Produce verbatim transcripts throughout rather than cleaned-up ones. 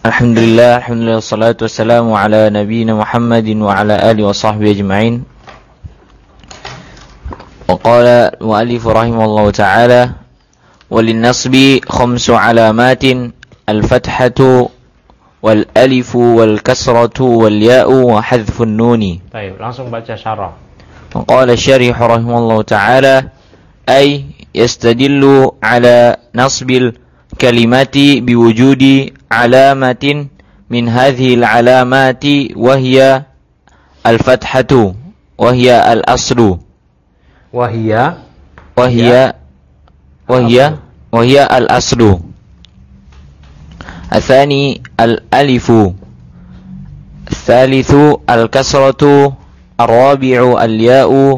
Alhamdulillah, alhamdulillah, salatu wassalamu ala nabiyina Muhammadin wa ala alihi wa sahbihi ajma'in. Wa qala mu'allif rahimahullahu ta'ala, walin nasbi khamsu alamatin, al-fathatu wal alifu wal kasratu wal ya'u wa hadfun nuni. Baik, langsung baca syarah. Wa qala syarih rahimahullahu ta'ala, ay yastadillu ala nasbil kalimati biwujudi alamatin min hadhil alamati wahya al-fathatu wahya al-aslu Wahya wahya wahya wahya al-aslu athani al-alifu athalithu al-kasratu ar-rabi'u al-ya'u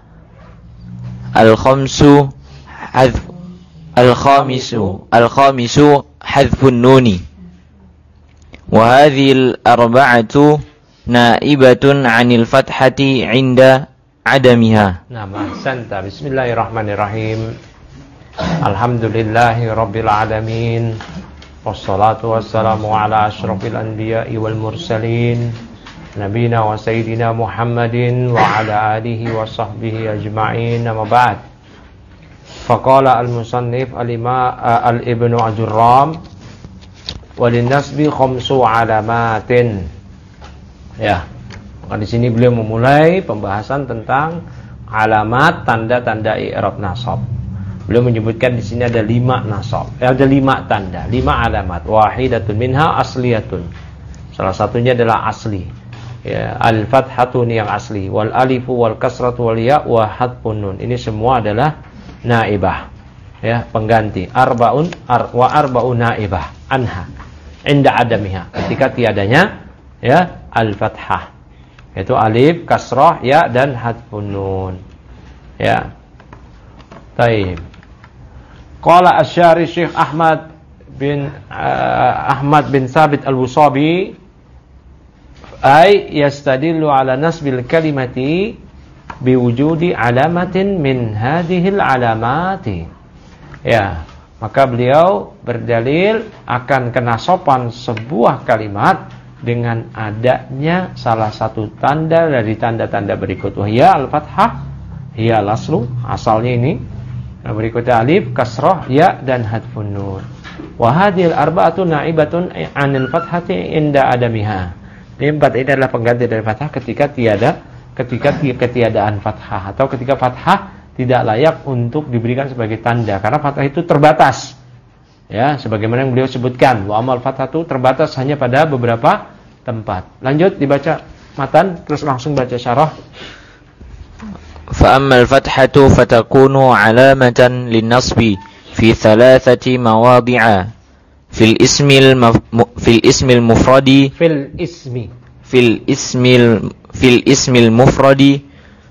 al-khamsu hadf al-khamisu al-khamisu hadfun nuni wa hadhil arba'atu naibatun 'anil fathati 'inda 'adamiha. Nah, ahsanta. Bismillahirrahmanirrahim. Alhamdulillahi rabbil alamin. Wassalatu wassalamu ala asyrafil anbiya'i wal mursalin, nabiyina wa sayyidina Muhammadin wa ala alihi wa sahbihi ajma'in. Amma ba'd. Faqala al-musannif al-ima al-ibnu Ajurram walin nasbi khamsu alamatin. Ya, maka di sini beliau memulai pembahasan tentang alamat tanda-tanda i'rab nasab. Beliau menyebutkan di sini ada lima nasab, eh, ada lima tanda, lima alamat. Wahidatun minha asliyatun. Salah satunya adalah asli. Ya, al-fathatu ini yang asli, wal alifu wal kasratu wal ya wa hadfun nun. Ini semua adalah naibah, ya, pengganti. Arbaun ar, wa arba'un naibah anha inda adamiha, ketika tiadanya, ya, al-fathah, yaitu alif, kasrah, ya, dan hadfun nun. Ya. Taib. Qala asy-syari Syekh Ahmad bin uh, Ahmad bin Sabit al-Wusabi, ay yastadillu ala nasbil kalimati biwujudi alamatin min hadhil alamati. Ya, maka beliau berdalil akan kenasopan sebuah kalimat dengan adanya salah satu tanda dari tanda-tanda berikut. Wahya al-fathah, hiya al-aslu, asalnya ini. Nah, berikutnya alif, kasrah, ya, dan hadfun nun. Wa hadhil arba'atu na'ibatun 'anil fathati inda adamiha. Ini empat ini adalah pengganti dari fathah ketika tiada ketika ketiadaan fathah, atau ketika fathah tidak layak untuk diberikan sebagai tanda, karena fathah itu terbatas, ya, sebagaimana yang beliau sebutkan, wa amal fathah itu terbatas hanya pada beberapa tempat. Lanjut dibaca matan, terus langsung baca syarah. Fa ammal fathatu fatakunu alamatan lin-nasbi fi thalathati mawadhi'a fil ismil fil ismil mufradi fil ismi fil ismil fil ismil mufradi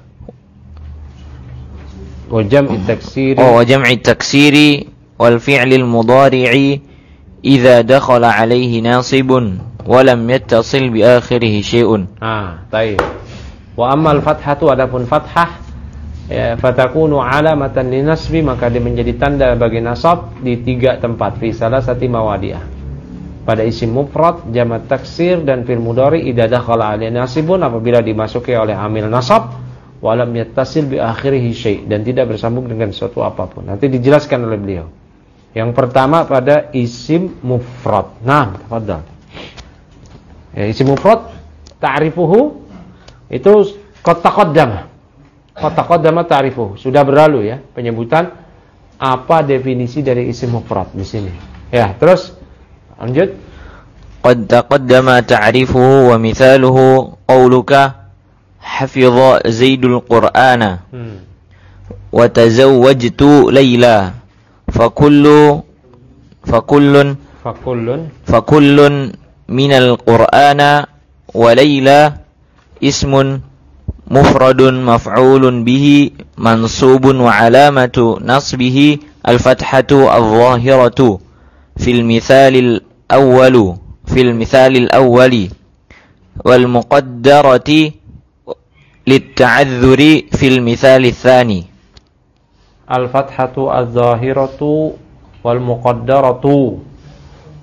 wa jam'i taksiri wa jam'i taksiri wal fi'lil mudhari'i idza dakhala alayhi nasibun wa lam yattasil bi akhirih syai'un. Ah, baik. Wa ammal fathatu, adapun fathah, ya, fatakunu alamatan linasbi, maka dia menjadi tanda bagi nasab di tiga tempat, fi salasati mawadi'ah, pada isim mufrad, jamak taksir, dan fil mudhari idza dakhala alaihi nasibun, apabila dimasuki oleh amil nasab, walam yattasil bi akhirih syai', dan tidak bersambung dengan sesuatu apapun. Nanti dijelaskan oleh beliau. Yang pertama pada isim mufrad. Nah, tafadhal. Ya, isim mufrad ta'rifuhu itu qad taqaddama. Qad taqaddama ta'rifuhu. Sudah berlalu, ya, penyebutan apa definisi dari isim mufrad di sini. Ya, terus lanjut. Qad taqaddama ta'rifuhu wa mithaluhu qawluka hafidha Zaidul Qur'ana hmm. wa tazawwajtu Laila fakullu fakullun fakullun fakullun minal Qur'ana wa Laila ismun mufradun maf'ulun bihi mansubun wa alamatu nasbihi al-fathatu al-zahiratu fil mithalil awwalu fil mithalil awwali wal muqaddarati litta'adzuri fil mithalil tsani. Al-fathatu al-zahiratu wal muqaddaratu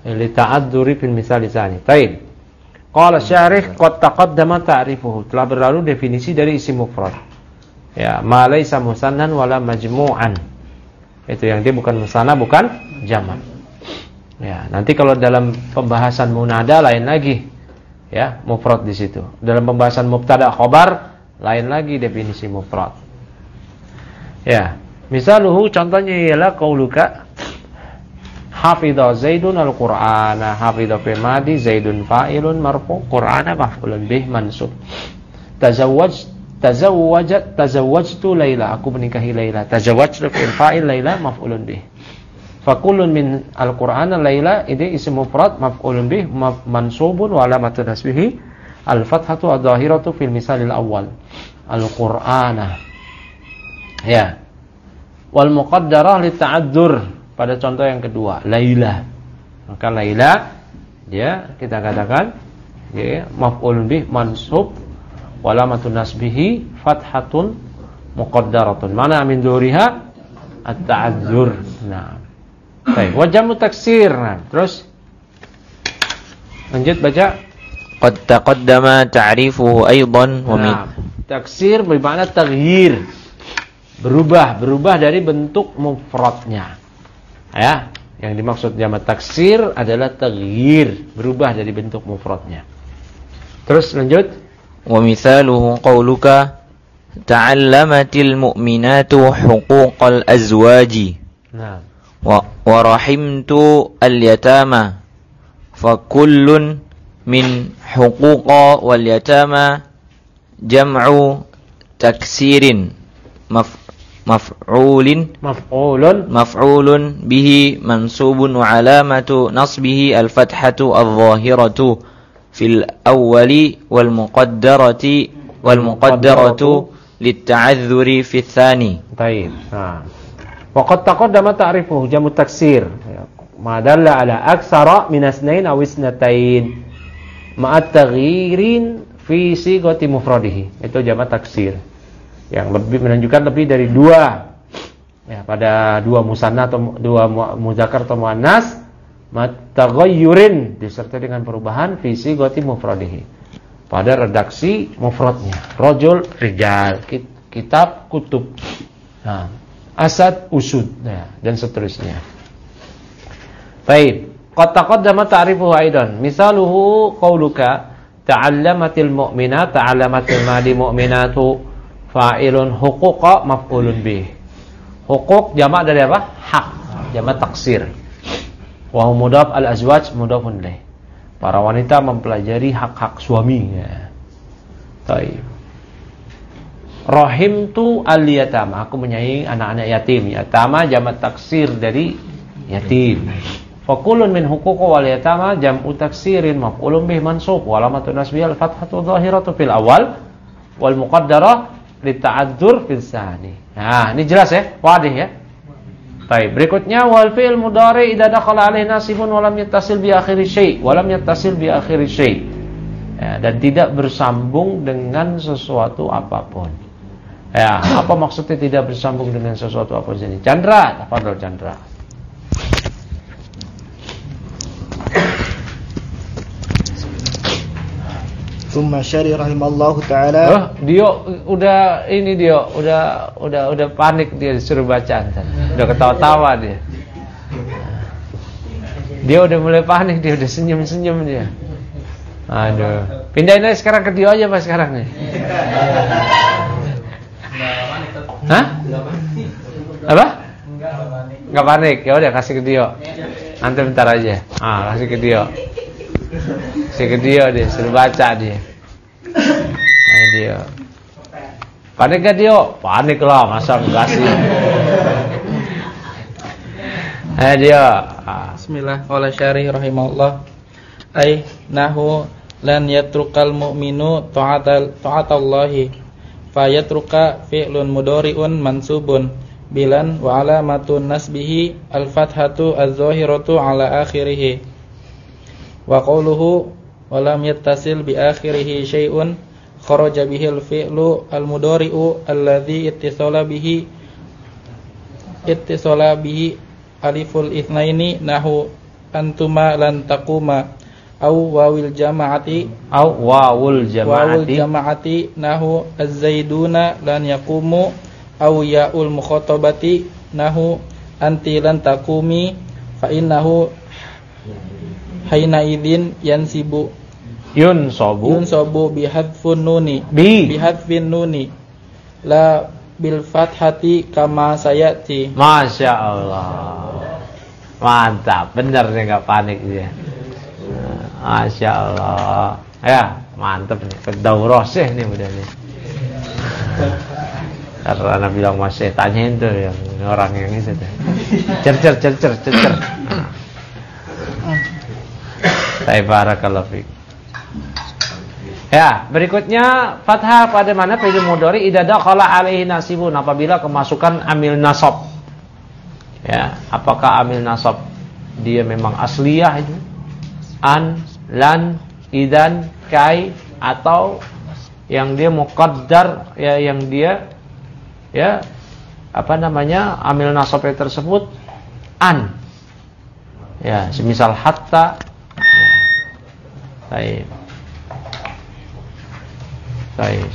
li ta'adzuri fil misal tsani. Baik. Qala syarih qad taqaddama ta'rifuhu. Telah berlalu definisi dari isim mufrad. Ya, ma laisa musannan wala majmu'an. Itu yang dia bukan musanna bukan jamak. Ya, nanti kalau dalam pembahasan munada lain lagi. Ya, mufrad di situ. Dalam pembahasan mubtada khabar lain lagi definisi mufrad. Ya, misaluhu contohnya ialah qauluka hafidha Zaidun al-Qur'ana. Hafidha fi madi, Zaidun fa'ilun marfu', Qur'ana maf'ulun bih mansub. Tazawwaj tazawwajat tazawwajtu Laila. Aku menikahi Laila. Tazawwajtu fi'il fa'il, Laila maf'ulun bih. Fa kullun min al-Qur'ana Laila ini isim mufrad maf'ulun bih mansubun wa alamatu nasbihi al-fathatu adh-dhahiratu fil misalil awwal. Al-Qur'ana. Ya. Wal muqaddarah li ta'adzur. Pada contoh yang kedua, Laila. Maka Laila ya kita katakan ya maf'ulun bih mansub wa alamatun nasbihi fathatun muqaddaratun. Mana min dzuriha at-ta'adzur. Nah. Baik, wa jamu taksir. Nah, terus lanjut baca. Qad taqaddama ta'rifuhu aidan wa min. Nah, taksir bermakna taghyir. Berubah, berubah dari bentuk mufradnya. Ya, yang dimaksud jamak taksir adalah taghyir, berubah dari bentuk mufradnya. Terus lanjut. Wa mithaluhu qauluka ta'allamatil mu'minatu huquqal azwaji. Nah, wa, wa rahimtu al-yatama. Fa kullun min huquqa wal yatama jam'u taksirin maf maf'ulin maf'ulun maf'ulun bihi mansubun wa alamatu nasbihi al-fathatu adh-dhahiratu fil awwali wal muqaddarati wal muqaddaratu lit-ta'adzuri fi tsani. Baik. Nah, wa qad taqaddama ta'rifuhu jamu taksir. Ma dalla ala aksara min asnain aw isnatain ma'at taghyirin fi sighati mufradihi. Itu jamak taksir. Yang lebih menunjukkan lebih dari dua ya pada dua musanna atau dua muzakkar atau muannas mataghayyurin disertai dengan perubahan fi sighati mufradihi pada redaksi mufradnya rajul rijal kitab kutub nah, asad usud ya, dan seterusnya. Baik, qad taqaddama ta'rifuhu aidan misaluhu qauluka ta'allamatil mu'minat ta'allamatil madi mu'minatu fa'ilun huquqa maf'ulun bih. Huquq jamak dari apa? Hak. Jamak taksir. Wa mudhaf al-azwaj mudhafun ilaih. Para wanita mempelajari hak-hak suaminya. Baik. Rahimtu al-yatama. Aku menyayangi anak-anak yatim. Yatama jamak taksir dari yatim. Fa kullun min huquqa wal yatama jam'u taksirin maf'ulun bih mansub wa alamatun nasbihi al-fathatu dhahiratu fil awal wal muqaddarah lita'adzur fil tsani. Nah, ini jelas ya, wadih ya. Baik, berikutnya wal fi'il mudhari idza dakhala alaihi nasibun wa lam yattasil bi akhiri syai' wa lam yattasil bi akhiri syai'. Ya, dan tidak bersambung dengan sesuatu apapun. Ya, apa maksudnya tidak bersambung dengan sesuatu apapun ini? Chandra, tafadhol Chandra. Tsumma syari rahimallahu taala. Oh, dia udah ini dia udah udah udah panik dia disuruh baca antar. Udah ketawa-tawa dia. Dia udah mulai panik, dia udah senyum-senyum dia. Aduh. Pindahin aja sekarang ke dia aja Pak sekarang nih. Hah? Apa? Enggak panik. Ya udah kasih ke dia. Antar bentar aja. Ah, kasih ke dia. Kasih ke dia dia, suruh baca dia. Nah, dia. Panik gak dia? Panik lah, masa enggak sih? Eh dia. Bismillah. Qala syarih rahimahullah. Ai nahu lan yatrukal mu'minu ta'atal ta'atallahi fa yatruka fi'lun mudhari'un mansubun bilan wa alamatun nasbihi al-fathatu az-zahiratu ala akhirih. Wa qawluhu wa lam yattasil bi akhirih syai'un kharaja bihi al-fi'lu al-mudhari'u alladhi ittisala bihi ittisala bihi aliful itsnaini nahu antuma lan taquma au wawil jama'ati au wawul jama'ati wawul jama'ati nahu az-zaiduna lan yaqumu au yaul mukhatabati nahu anti lan taqumi fa innahu haina idzin yansibu yunsabu yunsabu bihadfun nuni bi bihadfin nuni la bil fathati kama sayati. Masya Allah, mantap, bener nih, nggak panik dia. Masya Allah, ya mantap nih, kedaurah sih nih udah nih. Karena bilang masih tanyain tuh yang orang yang itu tuh, cer cer cer cer cer cer. Saya barakallahu fiik. Ya, berikutnya fathah pada mana fi'il mudhari idza dakhala alaihi nasibun, apabila kemasukan amil nasab. Ya, apakah amil nasab dia memang asliyah itu? An, lan, idan, kai, atau yang dia muqaddar, ya yang dia ya apa namanya amil nasab tersebut an. Ya, semisal hatta. Ya. Baik. Baik.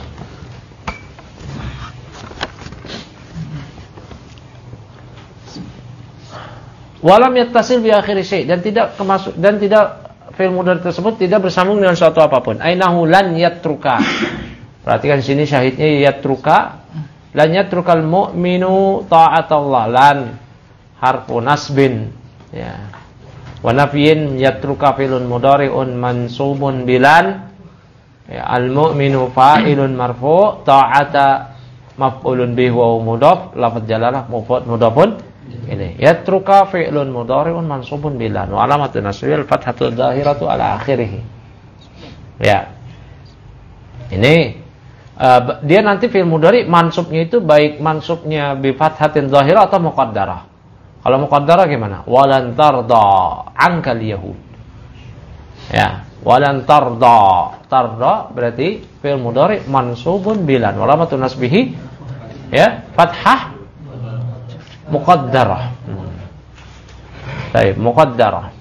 Walam yattasil bi akhir syai', dan tidak kemasuk dan tidak fi'il mudhari tersebut tidak bersambung dengan suatu apapun. Ainahu lan yatruka. Perhatikan sini syahidnya yatruka. Lan yatrukal mu'minu ta'atallah. Lan harfu nasbin. Ya. Wa nafyin yatruka fi'lun mudhari'un mansubun bilan. Ya, al-mu'minu fa'ilun marfu' ta'ata maf'ulun bihi wa mudhaf, lafadz jalalah mufrad mudhafun ini. Yatruka fi'lun mudhari'un mansubun bilan wa alamatun nasbihi al-fathatu dhahiratu ala akhirih. Ya. Ini uh, dia nanti fi'il mudhari mansubnya itu baik mansubnya bi fathatin dhahirah atau muqaddarah. Kalau muqaddarah gimana? Walan tarda ankal yahud. Ya. Walan tarda. Tarda berarti fi'il mudhari mansubun bilan wa alamatun nasbihi ya fathah muqaddarah. Hmm. Baik, muqaddarah.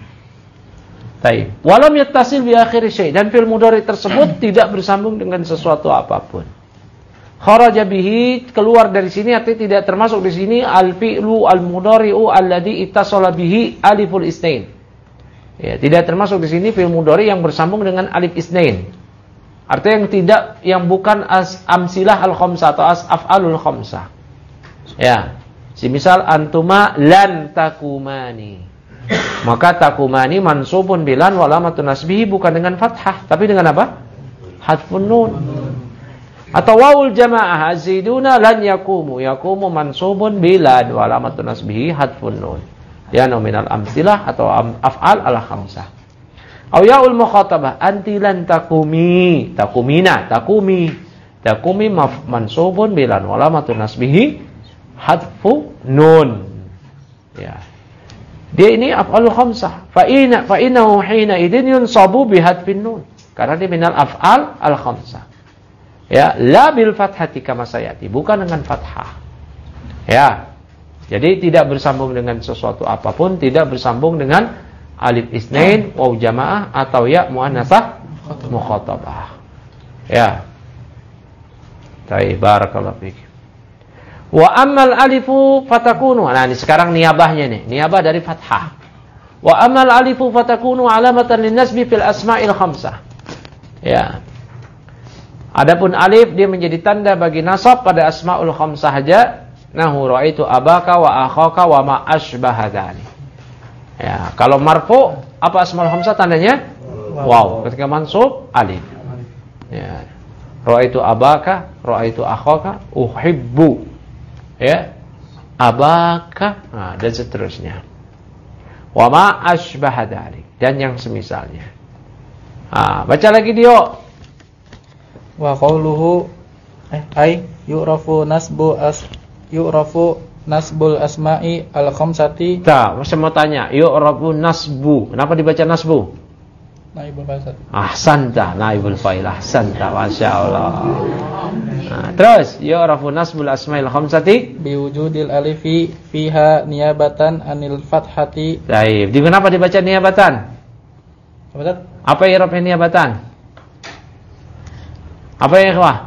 Baik. Walam yattasil bi akhir syai', dan fi'il mudhari tersebut tidak bersambung dengan sesuatu apapun. Kharaja bihi, keluar dari sini, artinya tidak termasuk di sini al-fi'lu al-mudhari'u alladhi ittasala bihi aliful isnain. Ya, tidak termasuk di sini fi'il mudhari yang bersambung dengan alif isnain. Artinya yang tidak yang bukan as amsilah al-khamsah atau as af'alul khamsah. Ya. Semisal antuma lan takumani. Maka takumani mansubun bilan wa alamatun nasbihi bukan dengan fathah, tapi dengan apa? Hadfun nun. Atau wawul jamaah aziduna lan yakumu. Yakumu mansubun bilan wa alamatun nasbihi hadfun nun. Ya nominal amsilah atau af'al al-khamsah. Aw yaul mukhatabah anti lan takumi, takumina, takumi. Takumi mansubun bilan wa alamatun nasbihi hadfu nun. Ya. Dia ini af'alul khamsah. Fa inna fa innahu hina idin yunsabu bi hadfin nun. Karena dia minal af'al al-khamsah. Ya, la bil fathati kama sayati, bukan dengan fathah. Ya. Jadi tidak bersambung dengan sesuatu apapun, tidak bersambung dengan alif isnain, waw jamaah atau ya muannasah mukhatabah. Ya. Baik, barakallahu fiik. Wa ammal alifu fatakunu. Nah, ini sekarang niabahnya nih, niabah dari fathah. Wa ammal alifu fatakunu alamatan linnasbi fil asma'il khamsah. Ya. Adapun alif dia menjadi tanda bagi nasab pada asmaul khamsah saja. Nahu ra'aitu abaka wa akhaka wa ma asbaha dzalik. Ya, kalau marfu apa asmaul khamsah tandanya? Wow. Ketika mansub alif. Ya. Ra'aitu abaka, ra'aitu akhaka, uhibbu. Ya. Abaka, nah, dan seterusnya. Wa ma asbaha dzalik, dan yang semisalnya. Ah, baca lagi dia. Wa qauluhu eh ay yu'rafu nasbu as yu'rafu nasbul asma'i al-khamsati. Nah, saya mau tanya, yu'rafu nasbu. Kenapa dibaca nasbu? naibul fa'il. Ahsanta, naibul fa'il. Ahsanta, masya Allah. Nah, terus yu'rafu nasbul asmail khamsati biwujudil alifi fiha niyabatan anil fathati. Baik, di kenapa dibaca niyabatan? Apa Ustaz? Apa i'rabnya niyabatan? Apa ya, ikhwah?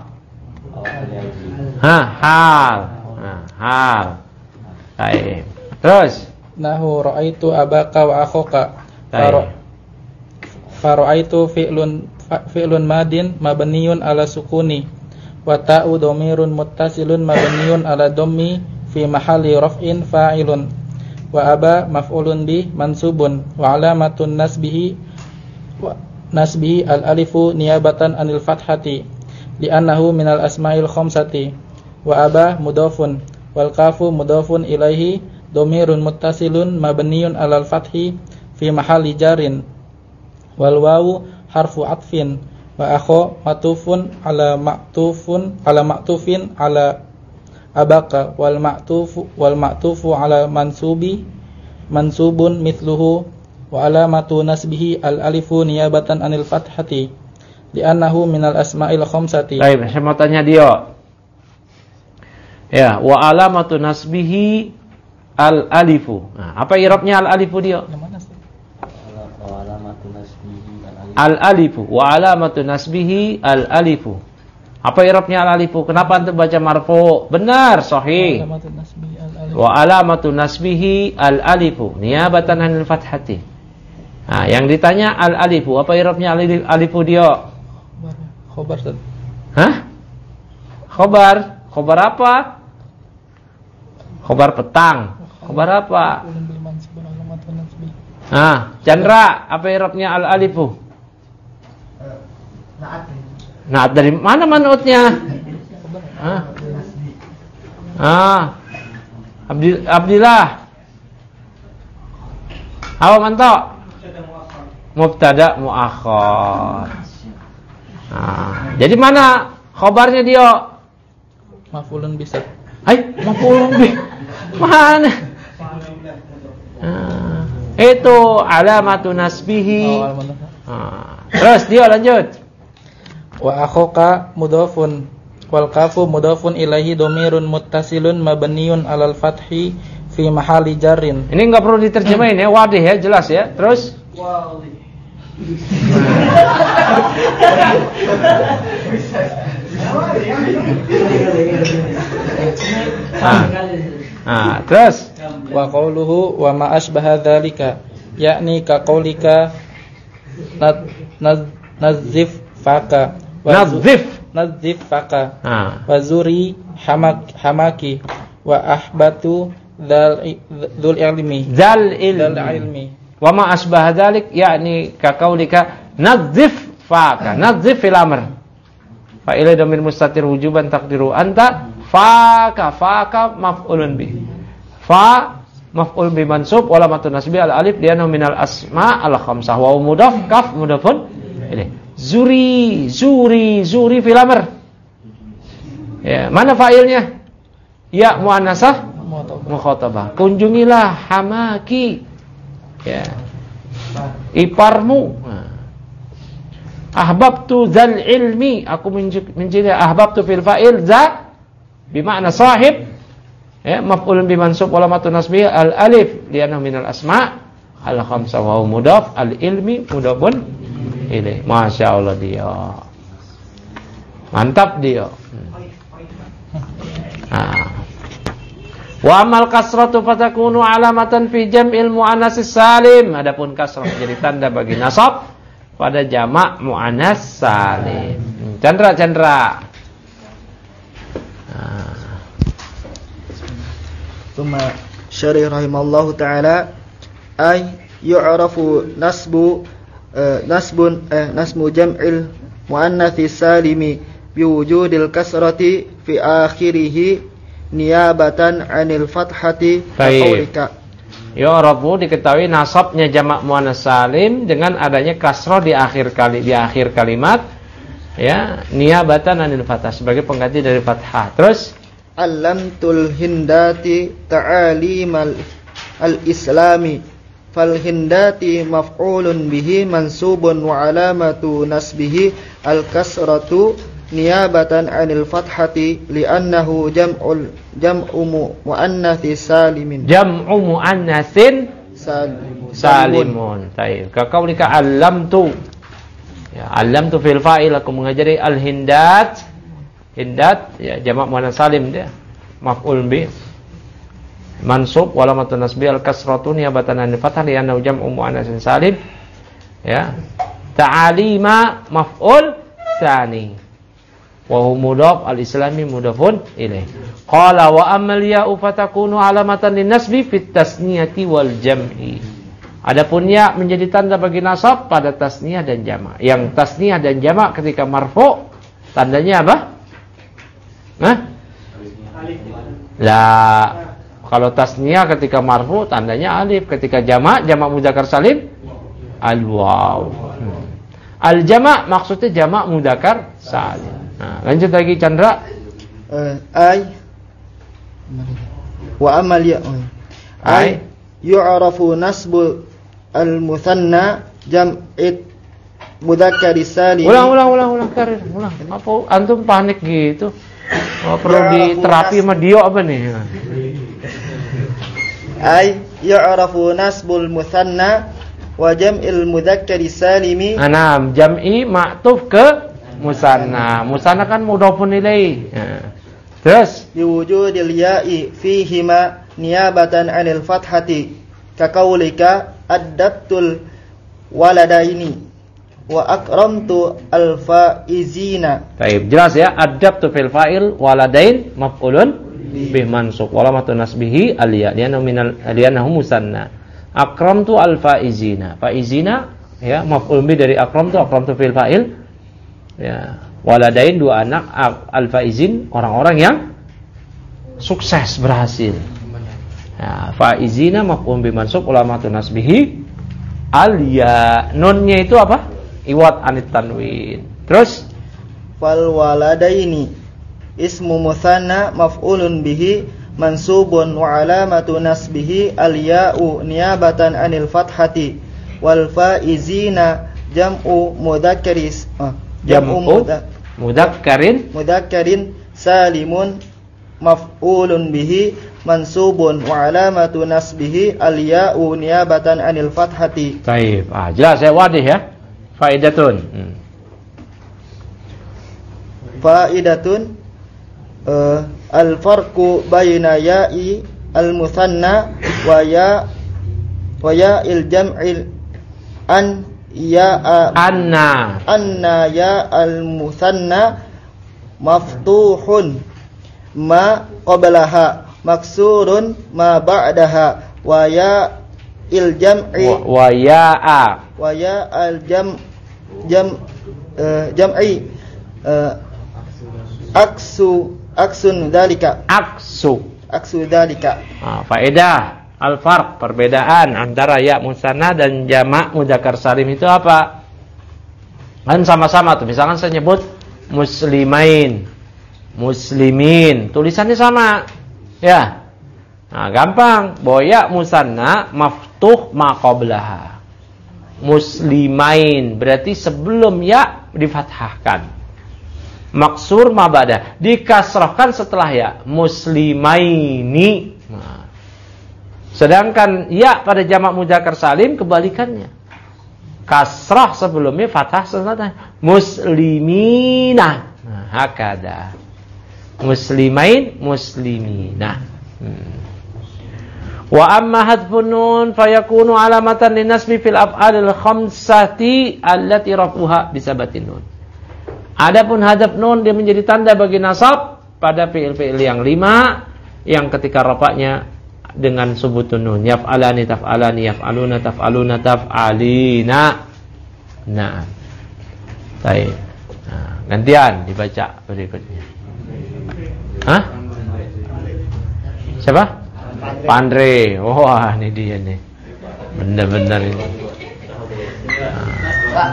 Hah, hal. Nah, hal. Baik. Terus Nahu ra'aitu abaka wa akhoka. Baik. Fara'aitu fi'lun fi'lun madin mabniyun ala sukuni wa ta'u dhamirun muttasilun mabniyun ala dhammi fi mahalli raf'in fa'ilun wa aba maf'ulun bi mansubun wa alamatun nasbihi wa nasbihi al alifu niyabatan anil fathati li'annahu minal asma'il khamsati wa aba mudhafun wal kafu mudhafun ilaihi dhamirun muttasilun mabniyun alal fathi fi mahalli jarin wal wawu harfu atfin wa akho matufun ala maktufun ala maktufin ala abaka wal maktufu wal maktufu ala mansubi mansubun mithluhu wa alamatu nasbihi al alifu niyabatan anil fathati li'annahu minal asma'il khamsati. Baik, saya mau tanya dia. Ya, wa alamatu nasbihi al alifu. Nah, apa i'rabnya al alifu dia? Al alifu wa alamatu nasbihi al alifu. Apa i'rabnya al alifu? Kenapa antum baca marfu? Benar, sahih. Wa alamatu nasbihi al alifu niyabatan anil fathati. Nah, yang ditanya al alifu, apa i'rabnya al alifu dia? Khobar. Hah? Khobar? Khobar apa? Khobar petang. Khobar apa? Nah, Chandra, apa i'rabnya al alifu? Naat dari mana manutnya? Hah? Ah. Abdil Abdillah. Apa manto? Mubtada muakhar. Nah, jadi mana khabarnya dia? Maf'ulun bisa. Hai, maf'ulun bi. Mana? Nah, itu alamatu nasbihi. Nah, terus dia lanjut. Wa akhoka mudhafun wal kafu mudhafun ilaihi dhamirun muttasilun mabniyun alal fathi fi mahalli jarrin. Ini enggak perlu diterjemahin ya, wadih ya, jelas ya. Terus wadih. Ah. Ah, terus wa qauluhu wa ma asbaha dzalika yakni ka qaulika nazif faka nazif nazif faka ah. wa zuri hamak hamaki wa ahbatu dzal dzul ilmi dzal ilmi, ilmi. Wa ma asbaha dzalik yakni ka qaulika nazif faka nazif fil amr fa ila damir mustatir wujuban taqdiru anta faka faka maf'ulun bi fa maf'ul bi mansub wala matun nasbi al alif li'annahu minal asma al khamsah wa mudaf kaf mudafun ini zuri zuri zuri fil amr ya mana fa'ilnya ya muannasah mukhatabah kunjungilah hamaki ya iparmu nah. Ahbabtu dzal ilmi aku mencintai ahbabtu fil fa'il za bimakna sahib ya maf'ulun bi mansub wala matun nasbi al alif li'annahu minal asma al khamsah wa mudaf al ilmi mudafun ilaih. Masya Allah dia mantap dia. Nah. Wa amal kasratu fatakunu alamatan fi jam'il muannatsis salim. Adapun kasrah jadi tanda bagi nasab pada jamak muannats salim. Chandra Chandra. Tsumma syarih rahimallahu taala ay yu'rafu nasbu uh, nasbun uh, nasmu jam'il muannatsis salimi biwujudil kasrati fi akhirih niyabatan 'anil fathati qaulika. Yu'rafu diketahui nasabnya jamak muannats salim dengan adanya kasrah di akhir kali di akhir kalimat ya niyabatan 'anil fathah sebagai pengganti dari fathah. Terus allamtul hindati ta'alimal al-islami fal hindati maf'ulun bihi mansubun wa alamatu nasbihi al kasratu niyabatan 'anil fathati li'annahu jam'ul jam'u muannatsi salimin. Jam'u muannatsin Sal- salimun. Baik. Kaqaulika 'allamtu. Ya, 'allamtu fil fa'il, aku mengajari al hindat. Hindat ya jamak muannats salim dia. Maf'ul bih. Mansub walamatun nasbi al kasratu niyabatan 'anil fathah li'annahu jam'u muannatsin salim. Ya. Ta'alima maf'ul tsani. Wa hu mudhaf al-islami mudhafun ilaih. Qala wa amal ya'u fatakunu alamatan lin-nasbi fit tasniyati wal jam'i. Adapun ya menjadi tanda bagi nasab pada tasniyah dan jamak. Yang tasniyah dan jamak ketika marfu tandanya apa? Hah? Lah, kalau tasniyah ketika marfu tandanya alif, ketika jamak jamak mudzakkar salim al-waw. Hmm. Al-jamak maksudnya jamak mudzakkar salim. Nah, lanjut lagi Chandra. Uh, ay wa amal ya ay yu'rafu nasbu al-muthanna jam'it mudzakkar salim. Ulang ulang ulang ulang karir, ulang. Apa antum panik gitu? Oh, perlu diterapi sama Dio apa nih? Ay yu'rafu nasbul muthanna wa jam'il mudzakkar salimi. Anam jam'i ma'tuf ke musanna. Musanna kan mudhafun ilaih. Ya. Terus biwujudil ya'i fihima niyabatan 'anil fathati kaqaulika addabtul waladaini wa akramtu al-faizina. Baik, jelas ya. Adabtu fil fa'il waladain maf'ulun bih mansub wa lamatun nasbihi al-ya li'annahu minal li'annahu musanna. Akramtu al-faizina. Faizina ya maf'ul bih dari akramtu, akramtu fil fa'il. Ya, waladain dua anak, al-faizin orang-orang yang sukses berhasil. Ya, faizina maf'ul bih mansub wa lamatun nasbihi al-ya. Nunnya itu apa? Iwat anit tanwin. Terus fal waladaini ismu mutsanna maf'ulun bihi mansubun wa alamatu nasbihi al-ya'u niyabatan 'anil fathati wal faizina jam'u mudzakkaris ah, jam'u mudzakkarin mudzakkarin salimun maf'ulun bihi mansubun wa alamatu nasbihi al-ya'u niyabatan 'anil fathati. Baik, ah jelas ya, wadih ya. Faidatun. Hmm. Faidatun uh, al-farqu baina ya'i al-mutsanna wa ya wa ya'il jam'il an ya'a anna anna ya al-mutsanna maftuhun ma qablaha maksurun ma ba'daha wa ya'il jam'i wa, wa ya'a wa ya al-jam' jam uh, jam'i uh, aksu aksun dalika aksu aksu dalika. Ah, faedah al-farq, perbedaan antara ya musanna dan jamak mudzakkar salim itu apa? Kan sama-sama tuh. Misalkan saya nyebut muslimain, muslimin, tulisannya sama. Ya. Nah, gampang. Bahwa ya musanna maftuh ma qablaha. Muslimain berarti sebelum ya difathahkan. Maksur ma ba'da, dikasrahkan setelah ya. Muslimaini. Nah. Sedangkan ya pada jamak mudzakkar salim kebalikannya. Kasrah sebelumnya, fathah setelahnya. Muslimina. Nah, hakada. Muslimain, muslimina. Hmm. Wa amma hadfun nun fayakunu alamatan linasbi fil af'alil khamsati allati rafuha bisabatin nun. Adapun hadaf nun dia menjadi tanda bagi nasab pada fi'il-fi'il yang lima yang ketika rafa'nya dengan subutun nun. Yaf'alani taf'alani yaf'aluna taf'aluna taf'alina. Nah. Baik. Nah, gantian dibaca berikutnya. Hah? Siapa? Pandre. Wah, ini dia nih. Benar-benar ini. Nah.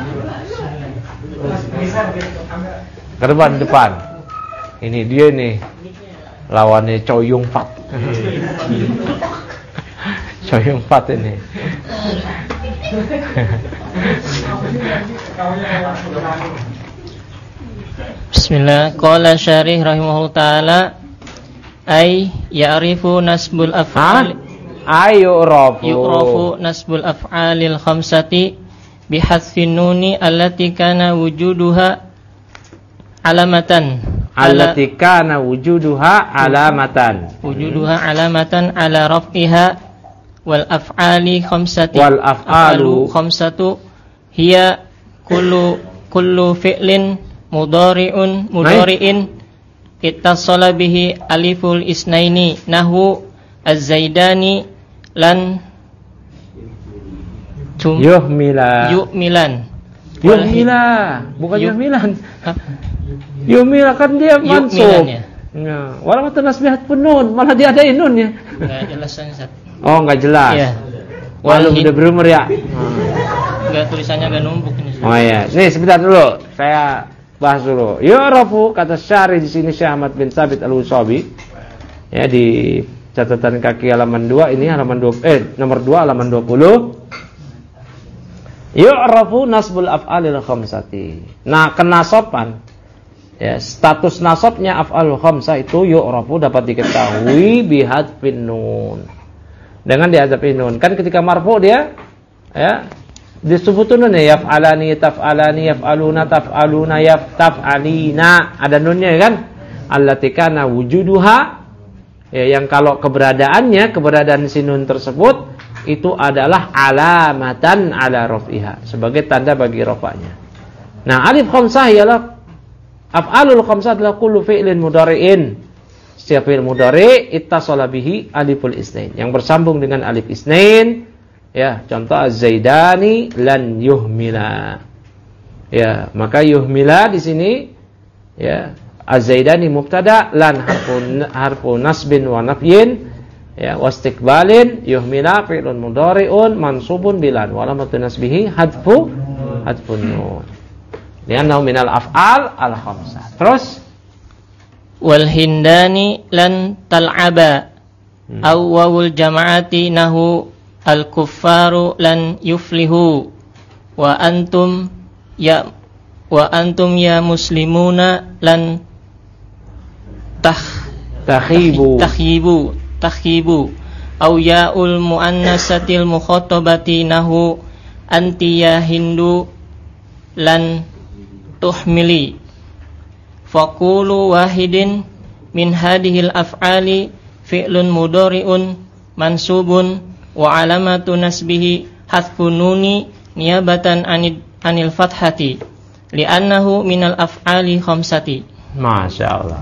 Ke depan, depan. Ini dia nih. Lawannya Choi Yong Fat. Coy empat ini. Bismillah. Qala syarih rahimahullah taala ay ya'rifu nasbul af'al ayu rafu yu'rafu nasbul af'alil khamsati bihadfin nuni allati kana wujuduha alamatan allati kana wujuduha alamatan wujuduha alamatan ala raf'iha wal af'ali khamsati wal af'alu khamsatu hiya kullu kullu fi'lin mudhari'un mudhari'in ittasala bihi aliful isnaini nahu az-zaidani lan tum yuhmila yuhmilan yuhmila bukan Yuh- yuhmilan yuhmila kan dia mansub yuhmilan ya. Ya, walaupun tasbihat pun nun, malah diadain nun ya. Enggak jelas Ustaz. Oh, enggak jelas. Iya. Walau Wal udah berumur ya. Enggak, tulisannya enggak numpuk ini. Oh iya, nih sebentar dulu. Saya bahas dulu. Yu'rafu kata syarih di sini Syekh Ahmad bin Sabit Al-Usabi. Ya di catatan kaki halaman dua ini halaman dua eh nomor dua halaman dua puluh. Yu'rafu nasbul af'alil khamsati. Nah, kenasoban ya, status nasabnya af'alul khamsah itu yu'rafu dapat diketahui bihadfin nun. Dengan dihadfin nun. Kan ketika marfu dia ya disebutun nun ya yaf'alani taf'alani yaf'aluna taf'aluna yaftaf'alina. Ada nunnya kan? Allati kana wujuduha ya, yang kalau keberadaannya keberadaan si nun tersebut itu adalah alamatan ala raf'iha, sebagai tanda bagi rafa'nya. Nah, alif khamsah ialah af'alul khamsah adalah kullu fi'lin mudhari'in. Setiap fi'il mudhari' ittasala bihi aliful isnain, yang bersambung dengan alif isnain. Ya, contoh az-zaidani lan yuhmila. Ya, maka yuhmila di sini ya, az-zaidani mubtada, lan harfun harfu nasbin wa nafyin. Ya, wastiqbalin yuhmila fi'lun mudhari'un mansubun bilan wa alamatu nasbihi hadfu hadfun nun. Liannahu minal af'al al-khamsah. Terus Wal hindani lan tal'aba hmm. aw wawul jama'ati nahu al-kuffaru lan yuflihu wa antum ya wa antum ya muslimuna lan tah takhibu takhibu takhibu aw ya'ul muannasatil mukhatabati nahu anti ya hindu lan tuhmili faqulu wahidin min hadhil af'ali fi'lun mudhari'un mansubun wa alamatu nasbihi hadfun nuni niyabatan anil, anil fathati li'annahu minal af'ali khamsati. Masya Allah.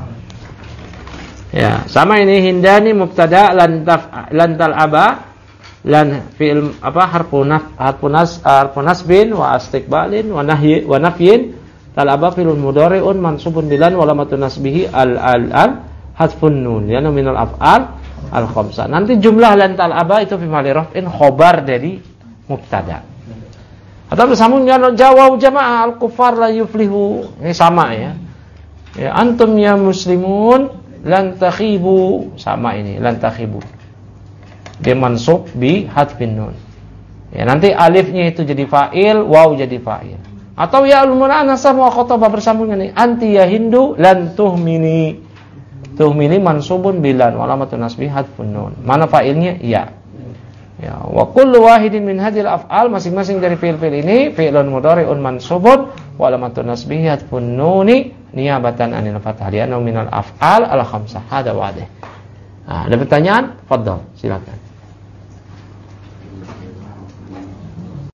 Ya, sama ini hindani mubtada lan taf lan tal'aba lan fi'il apa harfu naf harfu nas harfu nasbin wa istiqbalin wa nahyi wa nafyin. Tal'aba fi'lun mudhari'un mansubun bilan wa alamatu nasbihi al al al hadfun nun ya minal af'al al khamsah. Nanti jumlah lan tal'aba itu fi mahali raf'in khobar dari mubtada. Atau bersambung dengan jawab jamaah al kuffar la yuflihu. Ini sama ya. Ya, antum ya muslimun lan takhibu, sama ini lan takhibu. Dia mansub bi hadfin nun. Ya, nanti alifnya itu jadi fa'il, waw jadi fa'il. Atau ya al-munannasah wa khatabah bersambung ini anti ya hindu lan tuhmini. Tuhmini mansubun bilan wa alamatun nasbi hadfun nun. Mana fa'ilnya? Ya. Ya, wa kullu wahidin min hadhil af'al, masing-masing dari fi'il-fi'il ini fi'lun mudhari'un mansubun wa alamatun nasbi hadfun nuni niyabatan anil fathah li'annahu minal af'al al khamsah. Hada wadih. Nah, ada pertanyaan? Fadhal, silakan.